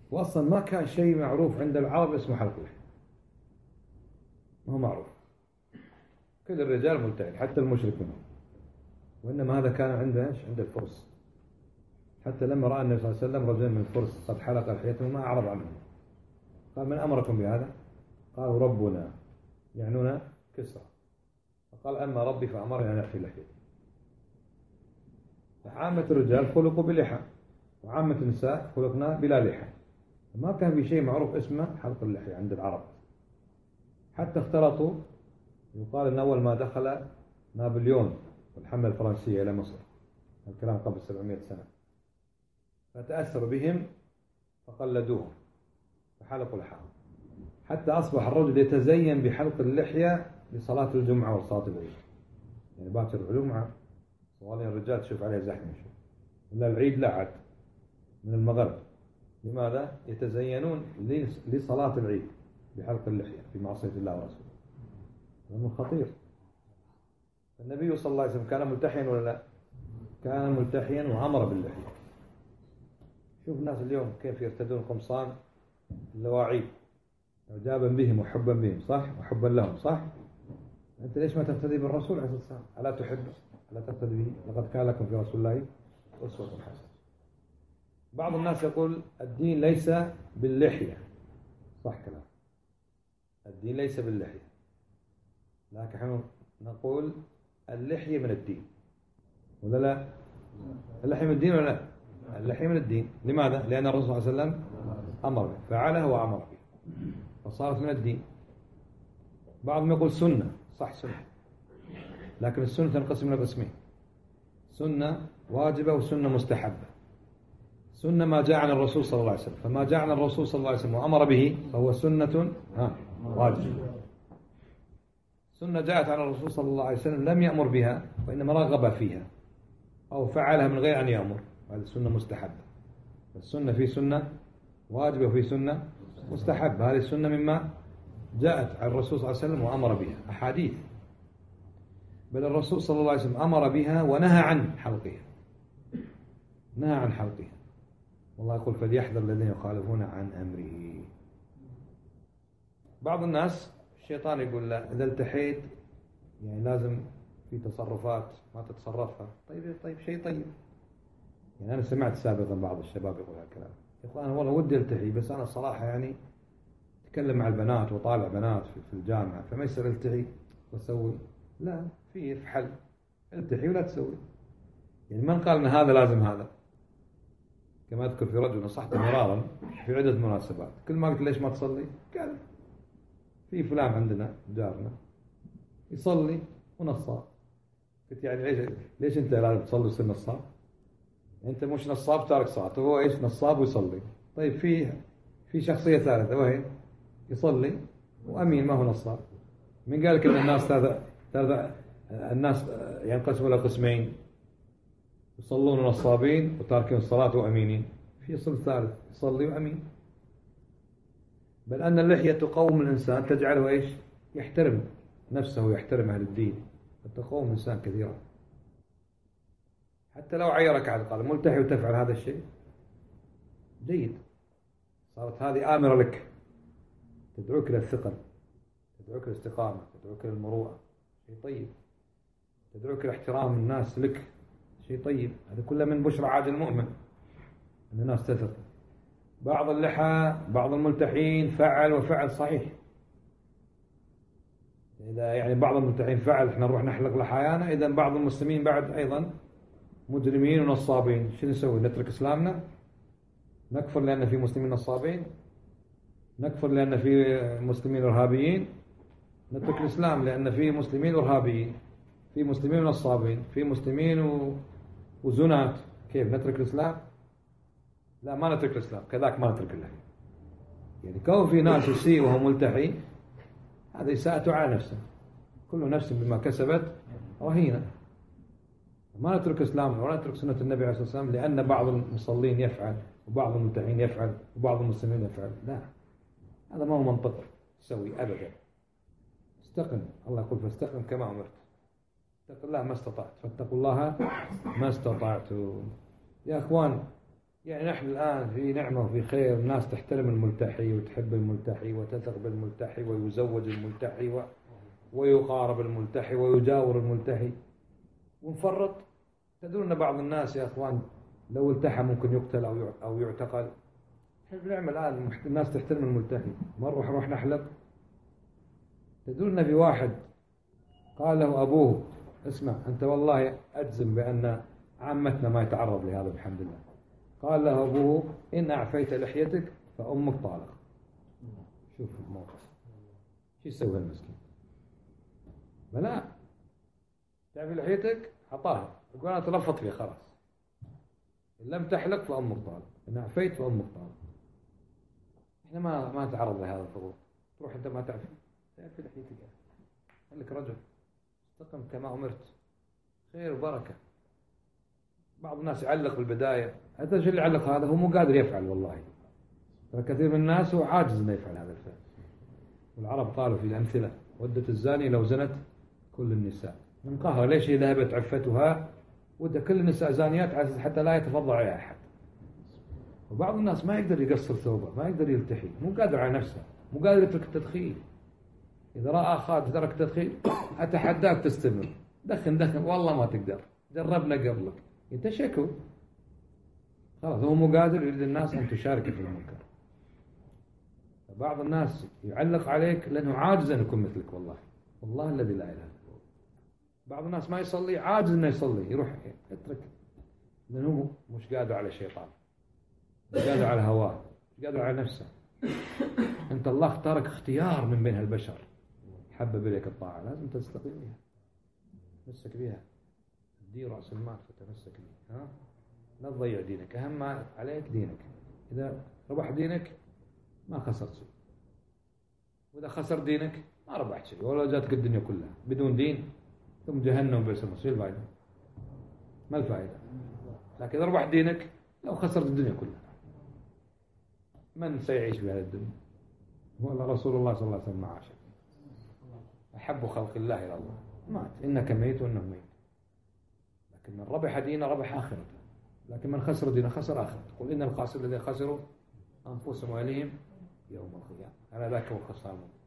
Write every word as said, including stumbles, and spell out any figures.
وأصلا ما كان شيء معروف عند العرب اسمه حلق اللحية، ما هو معروف. كل الرجال ملتحين حتى المشرك منهم، وإنما هذا كان عند إيش؟ عند الفرس. حتى لما رأى النبي صلى الله عليه وسلم رجل من الفرس قد حلق لحيته ما أعرض عنهم، قال: من أمركم بهذا؟ قالوا: ربنا، يعنون كسرى. فقال: أما ربي فأمرني أن أحفي لحيتي. فعامة الرجال خلقوا بلحى، وعامة النساء خلقنا بلا لحى، ما كان في شيء معروف اسمه حلق اللحية عند العرب. حتى اختلطوا، يقال أن أول ما دخل نابليون والحملة الفرنسية إلى مصر، الكلام قبل سبعمائة سنة، فتأثر بهم فقلدوهم فحلقوا لحاهم، حتى أصبح الرجل يتزين بحلق اللحية لصلاة الجمعة وصلاة العيد. يعني باكر الجمعة صوالين الرجال تشوف عليه زحمة، شوف إلا العيد لا عاد من المغرب. لماذا؟ يتزينون لصلاة العيد بحلق اللحية في معصية الله ورسوله. هذا خطير. النبي صلى الله عليه وسلم كان ملتحيا ولا لا؟ كان ملتحيا وأمر باللحية. شوف الناس اليوم كيف يرتدون قمصان اللواعيب إعجابا بهم وحبا بهم، صح؟ وحبا لهم، صح؟ أنت ليش ما تقتدي بالرسول عليه الصلاة والسلام؟ ألا تحب؟ ألا تقتدي به؟ لقد كان لكم في رسول الله أسوة حسنة. بعض الناس يقول الدين ليس باللحية، صح كلام، الدين ليس باللحية، لكن نحن نقول اللحية من الدين، ولا لا؟ اللحية من الدين ولا لا؟ اللحية من الدين. لماذا؟ لأن الرسول صلى الله عليه وسلم أمر به، فعله وأمر به، فصارت من الدين. بعضهم يقول سنة، صح سنة، لكن السنة تنقسم إلى قسمين: سنة واجبة وسنة مستحبة. سنة ما جاء عن الرسول صلى الله عليه وسلم، فما جاء عن الرسول صلى الله عليه وسلم وأمر به فهو سنة واجبة. سنة جاءت عن الرسول صلى الله عليه وسلم لم يأمر بها وإنما رغب فيها أو فعلها من غير أن يأمر، هذه سنة مستحبة. السنة في سنة واجبة وفي سنة مستحبة. هذه السنة مما جاءت عن الرسول صلى الله عليه وسلم وأمر بها، أحاديث، بل الرسول صلى الله عليه وسلم أمر بها ونهى عن حلقها، نهى عن حلقها. والله يقول: فليحذر الذين يخالفون عن أمره. بعض الناس الشيطان يقول له إذا التحيت يعني لازم في تصرفات ما تتصرفها. طيب طيب شيء طيب. يعني أنا سمعت سابقا بعض الشباب يقول هالكلام: يا أخوان والله ودي التحي، بس أنا الصراحة يعني أتكلم مع البنات وطالع بنات في الجامعة، فما يصير التحي وأسوي. لا، في حل، التحي ولا تسوي. يعني من قال أن هذا لازم هذا؟ كما أذكر في رجل نصحته مرارا في عدة مناسبات، كل ما قلت ليش ما تصلي؟ قال: في فلان عندنا جارنا يصلي ونصاب. قلت: يعني ليش ليش أنت لازم تصلي وتصير نصاب؟ أنت مش نصاب تارك صلاة، هو إيش؟ نصاب ويصلي. طيب في في شخصية ثالثة وهي يصلي وأمين ما هو نصاب. من قال لك أن الناس ثلاثة الناس ينقسموا إلى قسمين: يصلون نصابين وتاركين الصلاة وأمينين. في صنف ثالث يصلي وأمين. بل أن اللحية تقوم الإنسان، تجعله إيش؟ يحترم نفسه ويحترم أهل الدين، فتقوم الإنسان كثيرا. حتى لو عيرك على قال ملتحي وتفعل هذا الشيء جيد، صارت هذه آمرة لك، تدعوك إلى الثقل، تدعوك للاستقامة، تدعوك للمروءة، شيء طيب، تدعوك إلى احترام الناس لك، شيء طيب. هذا كله من بشرى عاجل المؤمن أن الناس تثق. بعض اللحى بعض الملتحين فعل وفعل صحيح. إذا يعني بعض الملتحين فعل إحنا نروح نحلق لحيانا، إذا بعض المسلمين بعد أيضا مجرمين ونصابين. شو نسوي؟ نترك إسلامنا؟ نكفر لأن في مسلمين نصابين؟ نكفر لأن في مسلمين إرهابيين؟ نترك الإسلام لأن في مسلمين إرهابيين، في مسلمين نصابين، في مسلمين و... وزنات. كيف نترك الإسلام؟ لا، ما نترك الإسلام، كذاك ما نترك اللحية. يعني كون في ناس يسيء وهو ملتحي، هذا إساءته على نفسه، كل نفس بما كسبت رهينة. ما نترك إسلامنا ولا نترك سنة النبي عليه الصلاة والسلام لأن بعض المصلين يفعل وبعض الملتحين يفعل وبعض المسلمين يفعل. لا، هذا ما هو منطق تسوي أبدا. استقم، الله يقول: فاستقم كما أمرت. اتق الله ما استطعت، فاتقوا الله ما استطعتم. يا أخوان، يعني نحن الآن في نعمة وفي خير، الناس تحترم الملتحي وتحب الملتحي وتثق بالملتحي ويزوج الملتحي و... ويقارب الملتحي ويجاور الملتحي، ونفرط. تدرون أن بعض الناس يا أخوان لو التحى ممكن يقتل أو أو يعتقل. احنا بنعمل الآن الناس تحترم الملتحي، ما نروح نروح نحلق. تدرون في واحد قال له أبوه اسمع أنت والله أجزم بأن عمتنا ما يتعرض لهذا بحمد الله. قال له أبوه إن أعفيت لحيتك فأمك طالق. شوف الموقف شو يسوي المسكين. فلا تعفي لحيتك أعطاها، يقول أنا تلفظ فيه خلاص، إن لم تحلق فأمك طالق، إن أعفيت فأمك طالق. إحنا ما ما نتعرض لهذا الفروض. تروح أنت ما تعفي تعفي لحيتك، خليك رجل استقم كما أمرت، خير وبركة. بعض الناس يعلق بالبداية، هذا شو اللي يعلق هذا؟ هو مو قادر يفعل والله. ترى كثير من الناس هو عاجز انه يفعل هذا الفعل. والعرب قالوا في الأمثلة ودت الزاني لو زنت كل النساء من قهر. ليش هي ذهبت عفتها؟ ودها كل النساء زانيات حتى لا يتفضل عليها أحد. وبعض الناس ما يقدر يقصر ثوبه، ما يقدر يلتحي، مو قادر على نفسه، مو قادر يترك التدخين. إذا رأى أخاك ترك التدخين أتحداك تستمر، دخن دخن والله ما تقدر، جربنا قبلك، أنت شكو. خلاص هو مو قادر، يريد الناس أن تشارك في المنكر. بعض الناس يعلق عليك لأنه عاجز أن يكون مثلك، والله والله الذي لا إله إلا هو. بعض الناس ما يصلي، عاجز أنه يصلي، يروح اترك لأنه مش قادر على الشيطان، مش قادر على هواه، مش قادر على نفسه. أنت الله اختارك اختيار من بين هالبشر، حبب إليك الطاعة، لازم تستقيم بها، تمسك بها، دي رأس المال فتمسك بها. ها؟ لا تضيع دينك، أهم ما عليك دينك. إذا ربح دينك ما خسرت شيء، وإذا خسر دينك ما ربحت شيء، ولا جاتك الدنيا كلها بدون دين ثم جهنم بئس المصير. الفائدة ما الفائدة؟ لكن إذا ربح دينك لو خسرت الدنيا كلها من سيعيش بهذه الدنيا؟ ولا رسول الله صلى الله عليه وسلم ما عاش. أحب خلق الله إلى الله مات، إنك ميت وإنه ميت. لكن من ربح دينه ربح آخرته، لكن من خسر دينه خسر آخرته. قل إن الخاسر الذين خسروا أنفسهم وأهليهم يوم القيامة، أنا ذاك هو الخسران.